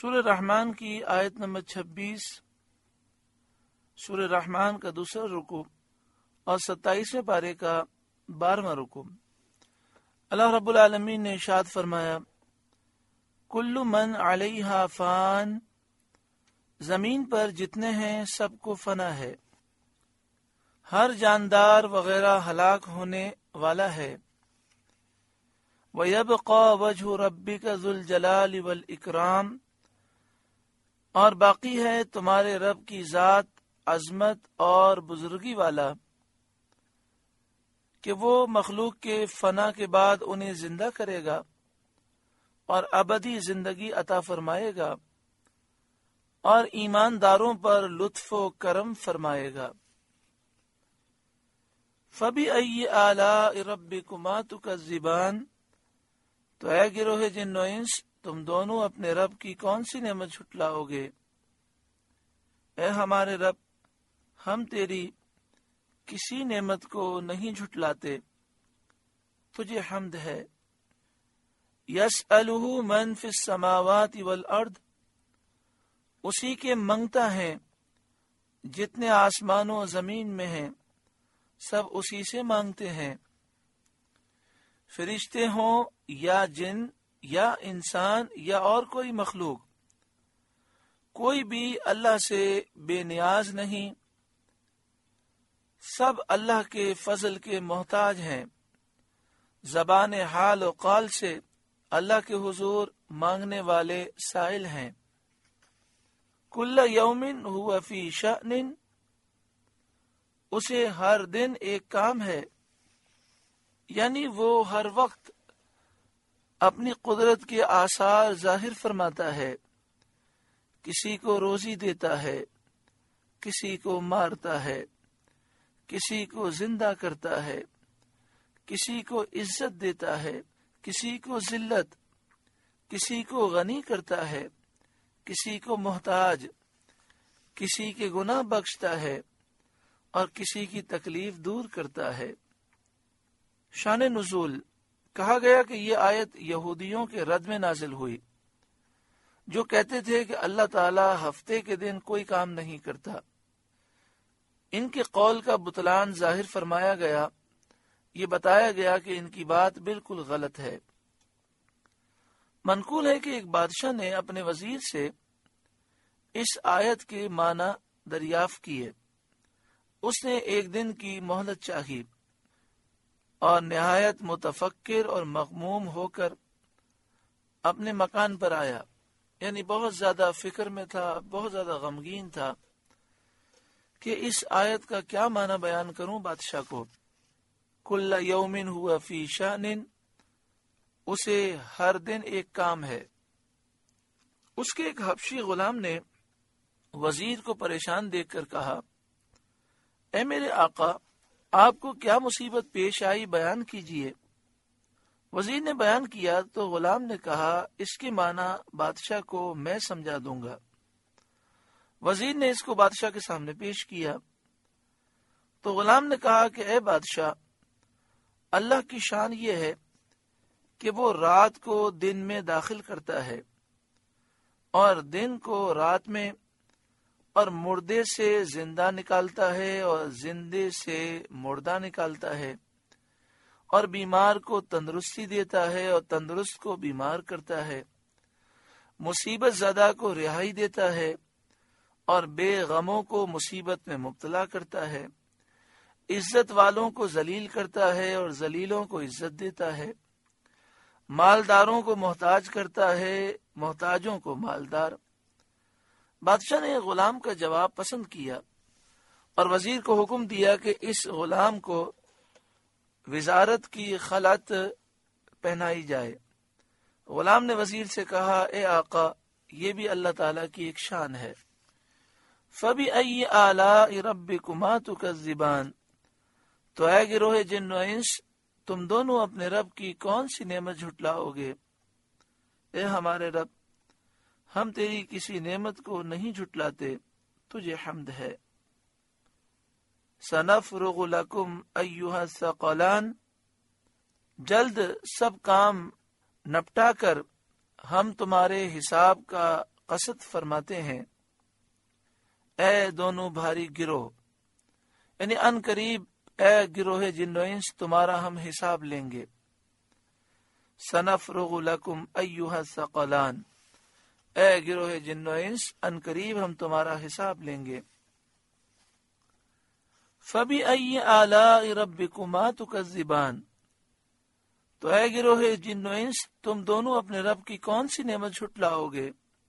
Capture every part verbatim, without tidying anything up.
سورہ رحمان کی آیت نمبر چھبیس، سورہ رحمان کا دوسرا رکوع اور ستائیسویں پارے کا بارہواں رکوع۔ اللہ رب العالمین نے ارشاد فرمایا، کل من علیہا فان، زمین پر جتنے ہیں سب کو فنا ہے، ہر جاندار وغیرہ ہلاک ہونے والا ہے۔ وَيَبْقَى وَجْهُ رَبِّكَ ذُو الْجَلَالِ وَالْإِكْرَامِ، اور باقی ہے تمہارے رب کی ذات عظمت اور بزرگی والا، کہ وہ مخلوق کے فنا کے بعد انہیں زندہ کرے گا اور ابدی زندگی عطا فرمائے گا اور ایمانداروں پر لطف و کرم فرمائے گا۔ فَبِأَيِّ آلَاءِ رَبِّكُمَا تُكَذِّبَانِ، تو اے گروہ جن و انس، تم دونوں اپنے رب کی کون سی نعمت جھٹلاؤ گے؟ اے ہمارے رب، ہم تیری کسی نعمت کو نہیں جھٹلاتے، تجھے حمد ہے۔ یسألہ من فی السماوات والارض، اسی کے منگتا ہے جتنے آسمانوں و زمین میں ہیں، سب اسی سے مانگتے ہیں، فرشتے ہوں یا جن یا انسان یا اور کوئی مخلوق، کوئی بھی اللہ سے بے نیاز نہیں، سب اللہ کے فضل کے محتاج ہیں، زبان حال و قال سے اللہ کے حضور مانگنے والے سائل ہیں۔ کل یوم ہوا فی شأن، اسے ہر دن ایک کام ہے، یعنی وہ ہر وقت اپنی قدرت کے آثار ظاہر فرماتا ہے، کسی کو روزی دیتا ہے، کسی کو مارتا ہے، کسی کو زندہ کرتا ہے، کسی کو عزت دیتا ہے، کسی کو ذلت، کسی کو غنی کرتا ہے، کسی کو محتاج، کسی کے گناہ بخشتا ہے اور کسی کی تکلیف دور کرتا ہے۔ شان نزول، کہا گیا کہ یہ آیت یہودیوں کے رد میں نازل ہوئی، جو کہتے تھے کہ اللہ تعالی ہفتے کے دن کوئی کام نہیں کرتا۔ ان کے قول کا بطلان ظاہر فرمایا گیا، یہ بتایا گیا کہ ان کی بات بالکل غلط ہے۔ منقول ہے کہ ایک بادشاہ نے اپنے وزیر سے اس آیت کے معنی دریافت کیے۔ اس نے ایک دن کی مہلت چاہی اور نہایت متفکر اور مغموم ہو کر اپنے مکان پر آیا، یعنی بہت زیادہ فکر میں تھا، بہت زیادہ غمگین تھا کہ اس آیت کا کیا معنی بیان کروں بادشاہ کو۔ کل یوم ہوا فی شأن، اسے ہر دن ایک کام ہے۔ اس کے ایک حبشی غلام نے وزیر کو پریشان دیکھ کر کہا، اے میرے آقا، آپ کو کیا مصیبت پیش آئی، بیان کیجئے۔ وزیر نے بیان کیا تو غلام نے کہا، اس کے معنی بادشاہ کو میں سمجھا دوں گا۔ وزیر نے اس کو بادشاہ کے سامنے پیش کیا تو غلام نے کہا کہ اے بادشاہ، اللہ کی شان یہ ہے کہ وہ رات کو دن میں داخل کرتا ہے اور دن کو رات میں، اور مردے سے زندہ نکالتا ہے اور زندے سے مردہ نکالتا ہے، اور بیمار کو تندرستی دیتا ہے اور تندرست کو بیمار کرتا ہے، مصیبت زدہ کو رہائی دیتا ہے اور بے غموں کو مصیبت میں مبتلا کرتا ہے، عزت والوں کو ذلیل کرتا ہے اور ذلیلوں کو عزت دیتا ہے، مالداروں کو محتاج کرتا ہے، محتاجوں کو مالدار۔ بادشاہ نے غلام کا جواب پسند کیا اور وزیر کو حکم دیا کہ اس غلام کو وزارت کی خلعت پہنائی جائے۔ غلام نے وزیر سے کہا، اے آقا، یہ بھی اللہ تعالیٰ کی ایک شان ہے۔ فَبِأَيِّ آلَاءِ رَبِّكُمَا تُكَذِّبَانِ، تو اے گروہ جن و انس، تم دونوں اپنے رب کی کون سی نعمت جھٹلاؤ گے؟ اے ہمارے رب، ہم تیری کسی نعمت کو نہیں جھٹلاتے، تجھے حمد ہے۔ سَنَفْرُغُ لَكُمْ أَيُّهَا الثَّقَلَانِ، جلد سب کام نپٹا کر ہم تمہارے حساب کا قصد فرماتے ہیں، اے دونوں بھاری گروہ، یعنی ان قریب اے گروہ جن و انس تمہارا ہم حساب لیں گے. سنفرغ لکم ایھا الثقلان، اے گروہ جن و انس ان قریب ہم تمہارا حساب لیں گے. فبأی آلاء ربکما تکذبان، تو اے گروہ جن و انس تم دونوں اپنے رب کی کون سی نعمت جھٹلاؤ گے؟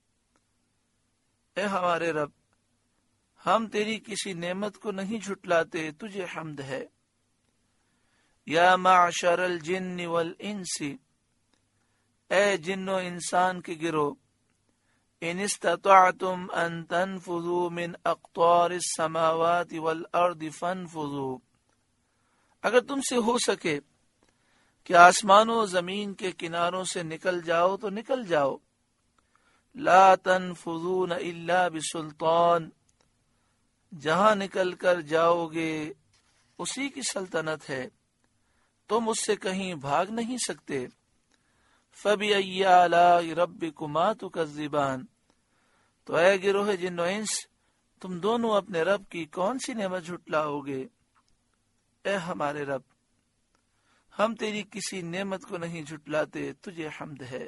اے ہمارے رب، ہم تیری کسی نعمت کو نہیں جھٹلاتے، تجھے حمد ہے. یا معشر الجن والانس، اے جن و انسان کے گروہ، ان استطعتم ان تنفذوا من اقطار السماوات والارض فانفذوا، اگر تم سے ہو سکے کہ آسمان و زمین کے کناروں سے نکل جاؤ تو نکل جاؤ. لا تنفذون الا بسلطان، جہاں نکل کر جاؤ گے اسی کی سلطنت ہے، تم اس سے کہیں بھاگ نہیں سکتے. فبأی آلاء ربکما تکذبان، تو اے گروہ جن و انس تم دونوں اپنے رب کی کون سی نعمت جھٹلاؤ گے؟ اے ہمارے رب، ہم تیری کسی نعمت کو نہیں جھٹلاتے، تجھے حمد ہے.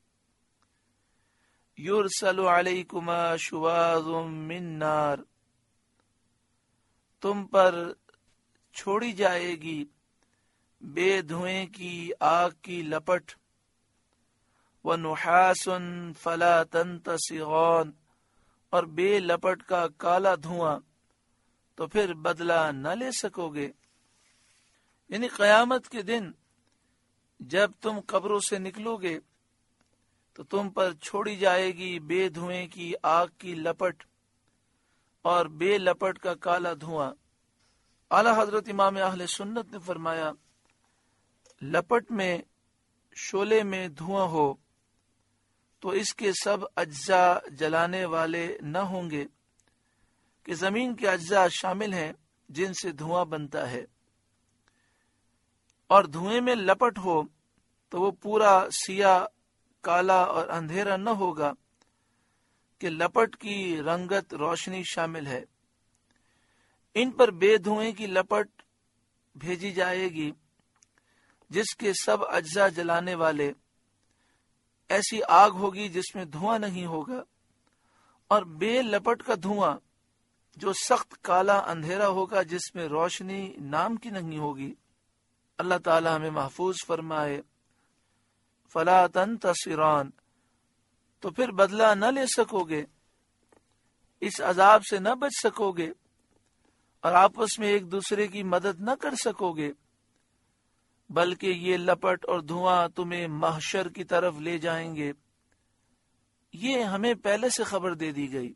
یرسل علیکما شواظ من نار، تم پر چھوڑی جائے گی بے دھوئیں کی آگ کی لپٹ. ونحاس فلا تنتصران، اور بے لپٹ کا کالا دھواں، تو پھر بدلہ نہ لے سکو گے. یعنی قیامت کے دن جب تم قبروں سے نکلو گے تو تم پر چھوڑی جائے گی بے دھوئیں کی آگ کی لپٹ اور بے لپٹ کا کالا دھواں. اعلی حضرت امام اہل سنت نے فرمایا، لپٹ میں شعلے میں دھواں ہو تو اس کے سب اجزاء جلانے والے نہ ہوں گے، کہ زمین کے اجزاء شامل ہیں جن سے دھواں بنتا ہے. اور دھوئیں میں لپٹ ہو تو وہ پورا سیاہ، کالا اور اندھیرا نہ ہوگا، کہ لپٹ کی رنگت روشنی شامل ہے. ان پر بے دھوئیں کی لپٹ بھیجی جائے گی جس کے سب اجزاء جلانے والے، ایسی آگ ہوگی جس میں دھواں نہیں ہوگا، اور بے لپٹ کا دھواں جو سخت کالا اندھیرا ہوگا جس میں روشنی نام کی نہیں ہوگی. اللہ تعالی ہمیں محفوظ فرمائے. فلا تنتصران، تو پھر بدلہ نہ لے سکو گے، اس عذاب سے نہ بچ سکو گے، اور آپس میں ایک دوسرے کی مدد نہ کر سکو گے، بلکہ یہ لپٹ اور دھواں تمہیں محشر کی طرف لے جائیں گے. یہ ہمیں پہلے سے خبر دے دی گئی.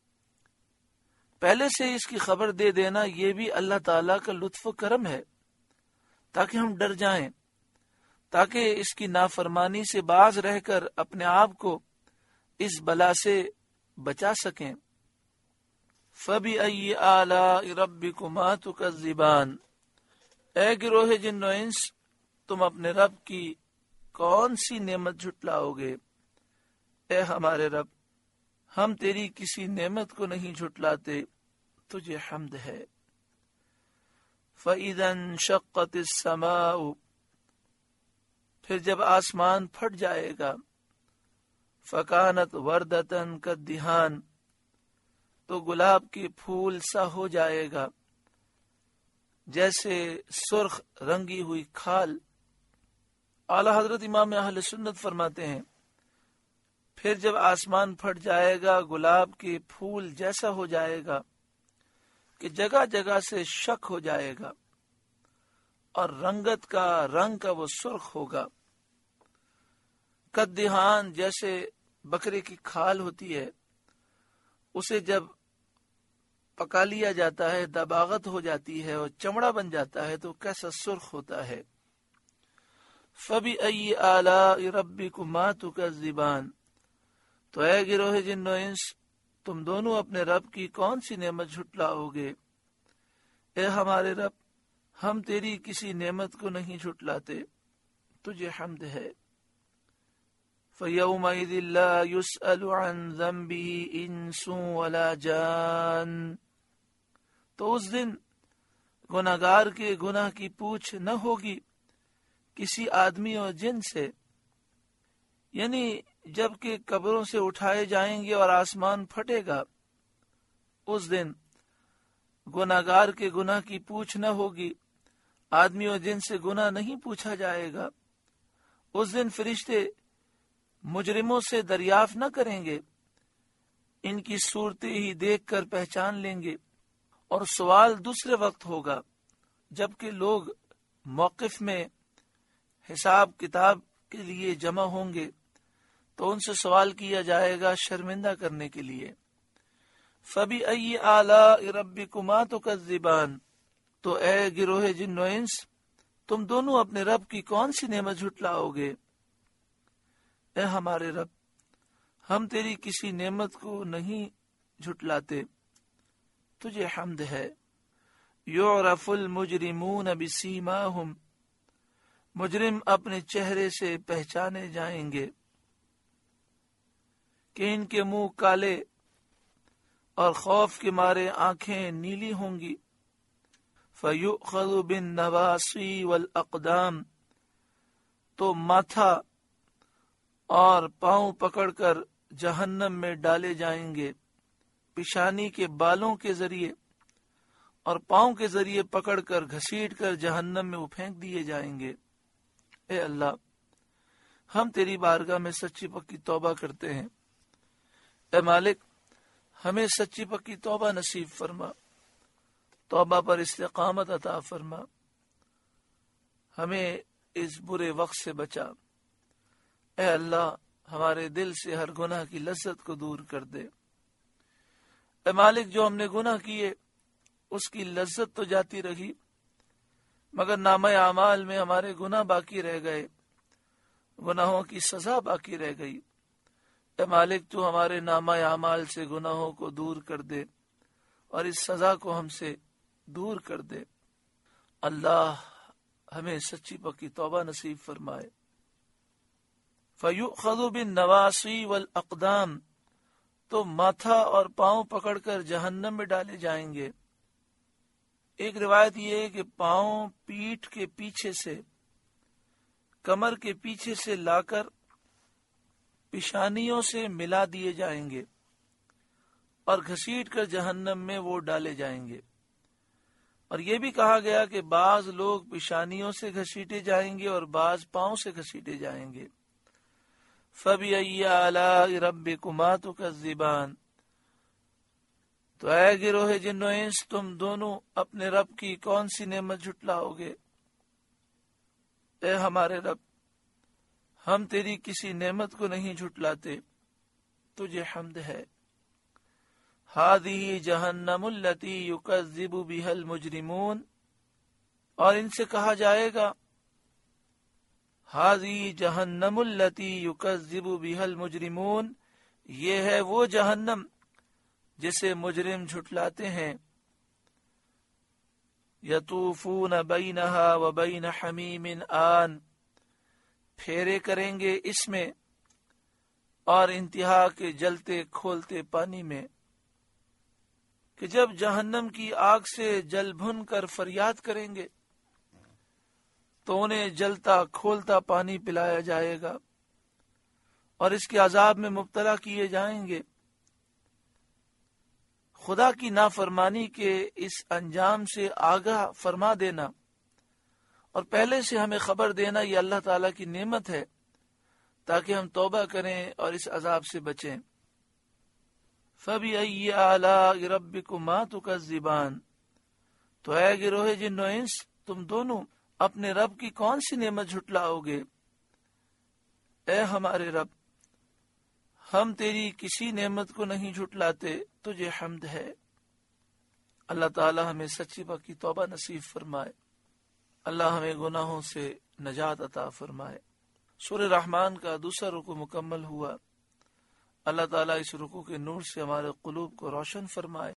پہلے سے اس کی خبر دے دینا یہ بھی اللہ تعالیٰ کا لطف و کرم ہے، تاکہ ہم ڈر جائیں، تاکہ اس کی نافرمانی سے باز رہ کر اپنے آپ کو اس بلا سے بچا سکیں. فَبِأَيِّ آلَاءِ رَبِّكُمَا تُكَذِّبَانِ، اے گروہ جن و انس تم اپنے رب کی کون سی نعمت جھٹلاؤ گے؟ اے ہمارے رب، ہم تیری کسی نعمت کو نہیں جھٹلاتے، تجھے حمد ہے. فَإِذَا انشَقَّتِ السَّمَاءُ، پھر جب آسمان پھٹ جائے گا، فَكَانَتْ وَرْدَةً كَالدِّهَانِ، تو گلاب کے پھول سا ہو جائے گا جیسے سرخ رنگی ہوئی کھال. اعلی حضرت امام اہل سنت فرماتے ہیں، پھر جب آسمان پھٹ جائے گا گلاب کے پھول جیسا ہو جائے گا کہ جگہ جگہ سے شک ہو جائے گا، اور رنگت کا رنگ کا وہ سرخ ہوگا. کدہان، جیسے بکرے کی کھال ہوتی ہے، اسے جب پکا لیا جاتا ہے دباغت ہو جاتی ہے اور چمڑا بن جاتا ہے تو کیسا سرخ ہوتا ہے. فَبِأَيِّ آلَاءِ رَبِّكُمَا تُكَذِّبَانِ، تو اے گروہ جن و انس تم دونوں اپنے رب کی کون سی نعمت جھٹلاؤ گے؟ اے ہمارے رب، ہم تیری کسی نعمت کو نہیں جھٹلاتے، تجھے حمد ہے. فَيَوْمَئِذٍ لَا يُسْأَلُ عَنْ ذَنْبِهِ إِنسٌ وَلَا جَانٌ، تو اس دن گناہگار کے گناہ کی پوچھ نہ ہوگی کسی آدمی اور جن سے، یعنی جب کہ قبروں سے اٹھائے جائیں گے اور آسمان پھٹے گا، اس دن گناہگار کے گناہ کی پوچھ نہ ہوگی، آدمی اور جن سے گناہ نہیں پوچھا جائے گا۔ اس دن فرشتے مجرموں سے دریافت نہ کریں گے، ان کی صورتیں ہی دیکھ کر پہچان لیں گے، اور سوال دوسرے وقت ہوگا جبکہ لوگ موقف میں حساب کتاب کے لیے جمع ہوں گے، تو ان سے سوال کیا جائے گا شرمندہ کرنے کے لیے۔ فَبِأَيِّ آلَاءِ رَبِّكُمَا تُكَذِّبَانِ، تو اے گروہ جن و انس، تم دونوں اپنے رب کی کون سی نعمت جھٹلاؤ گے؟ اے ہمارے رب، ہم تیری کسی نعمت کو نہیں جھٹلاتے، تجھے حمد ہے۔ یعرف المجرمون بسیماہم، مجرم اپنے چہرے سے پہچانے جائیں گے کہ ان کے منہ کالے اور خوف کے مارے آنکھیں نیلی ہوں گی۔ فَيُؤْخَذُ بِالنَّوَاصِي وَالْأَقْدَامِ، تو ماتھا اور پاؤں پکڑ کر جہنم میں ڈالے جائیں گے، پیشانی کے بالوں کے ذریعے اور پاؤں کے ذریعے پکڑ کر گھسیٹ کر جہنم میں وہ پھینک دیے جائیں گے۔ اے اللہ، ہم تیری بارگاہ میں سچی پکی توبہ کرتے ہیں۔ اے مالک، ہمیں سچی پکی توبہ نصیب فرما، توبہ پر استقامت عطا فرما، ہمیں اس برے وقت سے بچا۔ اے اللہ، ہمارے دل سے ہر گناہ کی لذت کو دور کر دے۔ اے مالک، جو ہم نے گناہ کیے اس کی لذت تو جاتی رہی، مگر نامہ اعمال میں ہمارے گناہ باقی رہ گئے، گناہوں کی سزا باقی رہ گئی۔ اے مالک، تو ہمارے نامہ اعمال سے گناہوں کو دور کر دے اور اس سزا کو ہم سے دور کر دے۔ اللہ ہمیں سچی پکی توبہ نصیب فرمائے۔ فَيُؤْخَذُ بِالنَّوَاصِي وَالْأَقْدَامِ، تو ماتھا اور پاؤں پکڑ کر جہنم میں ڈالے جائیں گے۔ ایک روایت یہ ہے کہ پاؤں پیٹھ کے پیچھے سے، کمر کے پیچھے سے لا کر پیشانیوں سے ملا دیے جائیں گے اور گھسیٹ کر جہنم میں وہ ڈالے جائیں گے۔ اور یہ بھی کہا گیا کہ بعض لوگ پیشانیوں سے گھسیٹے جائیں گے اور بعض پاؤں سے گھسیٹے جائیں گے۔ فَبِأَيِّ آلَاءِ رَبِّكُمَا تُكَذِّبَانِ، تو اے گروہ جن و انس، تم دونوں اپنے رب کی کون سی نعمت جھٹلاؤ گے؟ اے ہمارے رب، ہم تیری کسی نعمت کو نہیں جھٹلاتے، تجھے حمد ہے۔ هَذِهِ جَهَنَّمُ الَّتِي يُكَذِّبُ بِهَا الْمُجْرِمُونَ، اور ان سے کہا جائے گا هَذِهِ جَهَنَّمُ الَّتِي يُكَذِّبُ بِهَا الْمُجْرِمُونَ، یہ ہے وہ جہنم جسے مجرم جھٹلاتے ہیں۔ یطوفون بینہا وبین حمیم آن، پھیرے کریں گے اس میں اور انتہا کے جلتے کھولتے پانی میں، کہ جب جہنم کی آگ سے جل بھن کر فریاد کریں گے تو انہیں جلتا کھولتا پانی پلایا جائے گا اور اس کے عذاب میں مبتلا کیے جائیں گے۔ خدا کی نافرمانی کے اس انجام سے آگاہ فرما دینا اور پہلے سے ہمیں خبر دینا، یہ اللہ تعالیٰ کی نعمت ہے تاکہ ہم توبہ کریں اور اس عذاب سے بچیں۔ فَبِأَيِّ آلَاءِ رَبِّكُمَا تُكَذِّبَانِ، تو اے گروہ جن و انس، تم دونوں اپنے رب کی کون سی نعمت جھٹلاؤ گے؟ اے ہمارے رب، ہم تیری کسی نعمت کو نہیں جھٹلاتے، تجھے حمد ہے۔ اللہ تعالی ہمیں سچی پکی توبہ نصیب فرمائے، اللہ ہمیں گناہوں سے نجات عطا فرمائے۔ سورہ رحمان کا دوسرا رکوع مکمل ہوا۔ اللہ تعالیٰ اس رکوع کے نور سے ہمارے قلوب کو روشن فرمائے۔